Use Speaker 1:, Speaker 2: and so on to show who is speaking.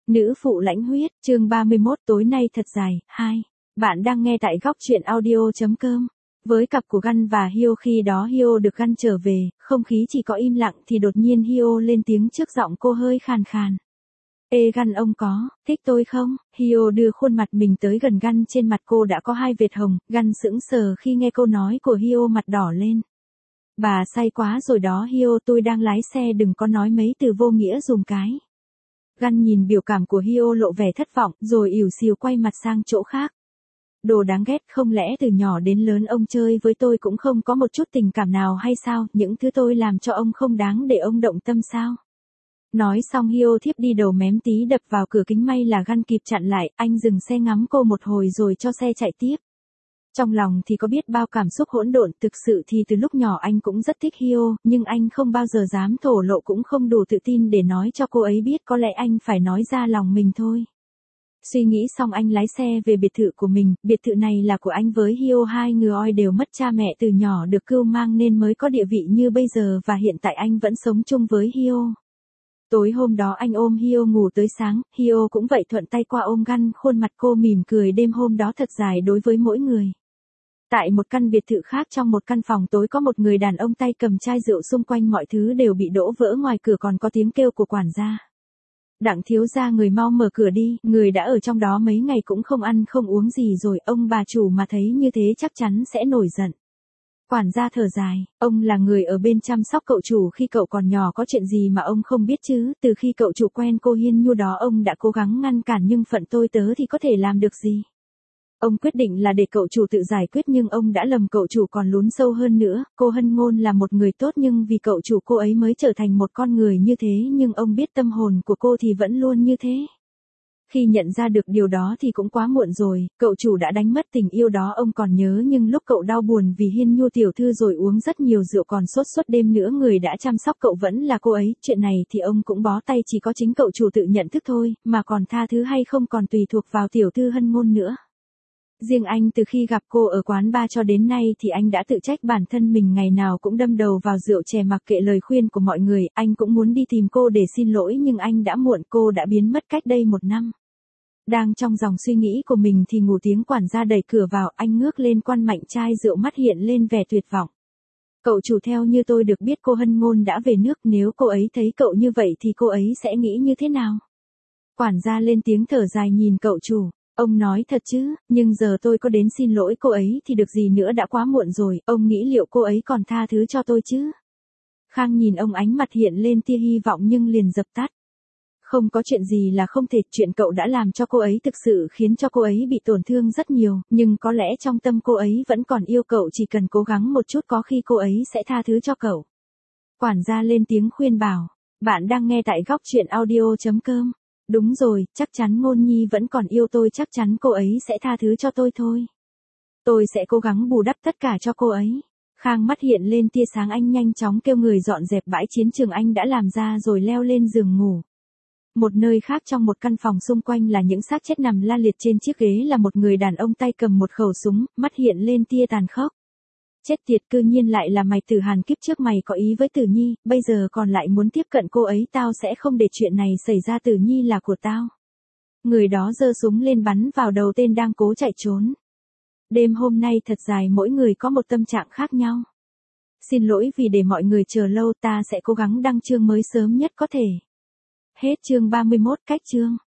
Speaker 1: Nữ phụ lãnh huyết, chương 31 tối nay thật dài, 2. Bạn đang nghe tại góc truyện audio.com. Với cặp của Gun và Hyo khi đó Hyo được Gun trở về, không khí chỉ có im lặng thì đột nhiên Hyo lên tiếng trước giọng cô hơi khàn khàn. Ê Gun, ông có thích tôi không? Hyo đưa khuôn mặt mình tới gần Gun, trên mặt cô đã có 2 vệt hồng. Gun sững sờ khi nghe câu nói của Hyo, mặt đỏ lên. Bà say quá rồi đó Hyo, tôi đang lái xe, đừng có nói mấy từ vô nghĩa dùm cái. Gun nhìn biểu cảm của Hyo lộ vẻ thất vọng, rồi ỉu xìu quay mặt sang chỗ khác. Đồ đáng ghét, không lẽ từ nhỏ đến lớn ông chơi với tôi cũng không có một chút tình cảm nào hay sao? Những thứ tôi làm cho ông không đáng để ông động tâm sao? Nói xong Hyo thiếp đi, đầu mém tí đập vào cửa kính, may là Gun kịp chặn lại. Anh dừng xe ngắm cô một hồi rồi cho xe chạy tiếp. Trong lòng thì có biết bao cảm xúc hỗn độn, thực sự thì từ lúc nhỏ anh cũng rất thích Hyo, nhưng anh không bao giờ dám thổ lộ, cũng không đủ tự tin để nói cho cô ấy biết, có lẽ anh phải nói ra lòng mình thôi. Suy nghĩ xong anh lái xe về biệt thự của mình, biệt thự này là của anh với Hyo, hai người đều mất cha mẹ từ nhỏ được cưu mang nên mới có địa vị như bây giờ, và hiện tại anh vẫn sống chung với Hyo. Tối hôm đó anh ôm Hyo ngủ tới sáng, Hyo cũng vậy, thuận tay qua ôm Gun, khuôn mặt cô mỉm cười. Đêm hôm đó thật dài đối với mỗi người. Tại một căn biệt thự khác, trong một căn phòng tối, có một người đàn ông tay cầm chai rượu, xung quanh mọi thứ đều bị đổ vỡ, ngoài cửa còn có tiếng kêu của quản gia. Đặng thiếu gia, người mau mở cửa đi, người đã ở trong đó mấy ngày cũng không ăn không uống gì rồi, ông bà chủ mà thấy như thế chắc chắn sẽ nổi giận. Quản gia thở dài, ông là người ở bên chăm sóc cậu chủ khi cậu còn nhỏ, có chuyện gì mà ông không biết chứ? Từ khi cậu chủ quen cô Hiên Nhu đó, ông đã cố gắng ngăn cản, nhưng phận tôi tớ thì có thể làm được gì? Ông quyết định là để cậu chủ tự giải quyết, nhưng ông đã lầm, cậu chủ còn lún sâu hơn nữa. Cô Hân Ngôn là một người tốt, nhưng vì cậu chủ cô ấy mới trở thành một con người như thế, nhưng ông biết tâm hồn của cô thì vẫn luôn như thế. Khi nhận ra được điều đó thì cũng quá muộn rồi, cậu chủ đã đánh mất tình yêu đó, ông còn nhớ, nhưng lúc cậu đau buồn vì Hiên Nhu tiểu thư rồi uống rất nhiều rượu, còn sốt suốt đêm nữa, người đã chăm sóc cậu vẫn là cô ấy. Chuyện này thì ông cũng bó tay, chỉ có chính cậu chủ tự nhận thức thôi, mà còn tha thứ hay không còn tùy thuộc vào tiểu thư Hân Ngôn nữa. Riêng anh, từ khi gặp cô ở quán bar cho đến nay thì anh đã tự trách bản thân mình, ngày nào cũng đâm đầu vào rượu chè, mặc kệ lời khuyên của mọi người. Anh cũng muốn đi tìm cô để xin lỗi, nhưng anh đã muộn, cô đã biến mất cách đây 1 năm. Đang trong dòng suy nghĩ của mình thì ngủ tiếng quản gia đẩy cửa vào, anh ngước lên quan mạnh chai rượu, mắt hiện lên vẻ tuyệt vọng. Cậu chủ, theo như tôi được biết cô Hân Ngôn đã về nước, nếu cô ấy thấy cậu như vậy thì cô ấy sẽ nghĩ như thế nào? Quản gia lên tiếng thở dài nhìn cậu chủ. Ông nói thật chứ, nhưng giờ tôi có đến xin lỗi cô ấy thì được gì nữa, đã quá muộn rồi, ông nghĩ liệu cô ấy còn tha thứ cho tôi chứ? Khang nhìn ông, ánh mặt hiện lên tia hy vọng nhưng liền dập tắt. Không có chuyện gì là không thể, chuyện cậu đã làm cho cô ấy thực sự khiến cho cô ấy bị tổn thương rất nhiều, nhưng có lẽ trong tâm cô ấy vẫn còn yêu cậu, chỉ cần cố gắng một chút có khi cô ấy sẽ tha thứ cho cậu. Quản gia lên tiếng khuyên bảo. Bạn đang nghe tại góc truyện audio.com. Đúng rồi, chắc chắn Ngôn Nhi vẫn còn yêu tôi, chắc chắn cô ấy sẽ tha thứ cho tôi thôi. Tôi sẽ cố gắng bù đắp tất cả cho cô ấy. Khang mắt hiện lên tia sáng, anh nhanh chóng kêu người dọn dẹp bãi chiến trường anh đã làm ra rồi leo lên giường ngủ. Một nơi khác, trong một căn phòng, xung quanh là những xác chết nằm la liệt, trên chiếc ghế là một người đàn ông tay cầm một khẩu súng, mắt hiện lên tia tàn khốc. Chết tiệt, cư nhiên lại là mày Tử Hàn, kiếp trước mày có ý với Tử Nhi, bây giờ còn lại muốn tiếp cận cô ấy, tao sẽ không để chuyện này xảy ra, Tử Nhi là của tao. Người đó giơ súng lên bắn vào đầu tên đang cố chạy trốn. Đêm hôm nay thật dài, mỗi người có một tâm trạng khác nhau. Xin lỗi vì để mọi người chờ lâu, ta sẽ cố gắng đăng chương mới sớm nhất có thể. Hết chương 31, cách chương.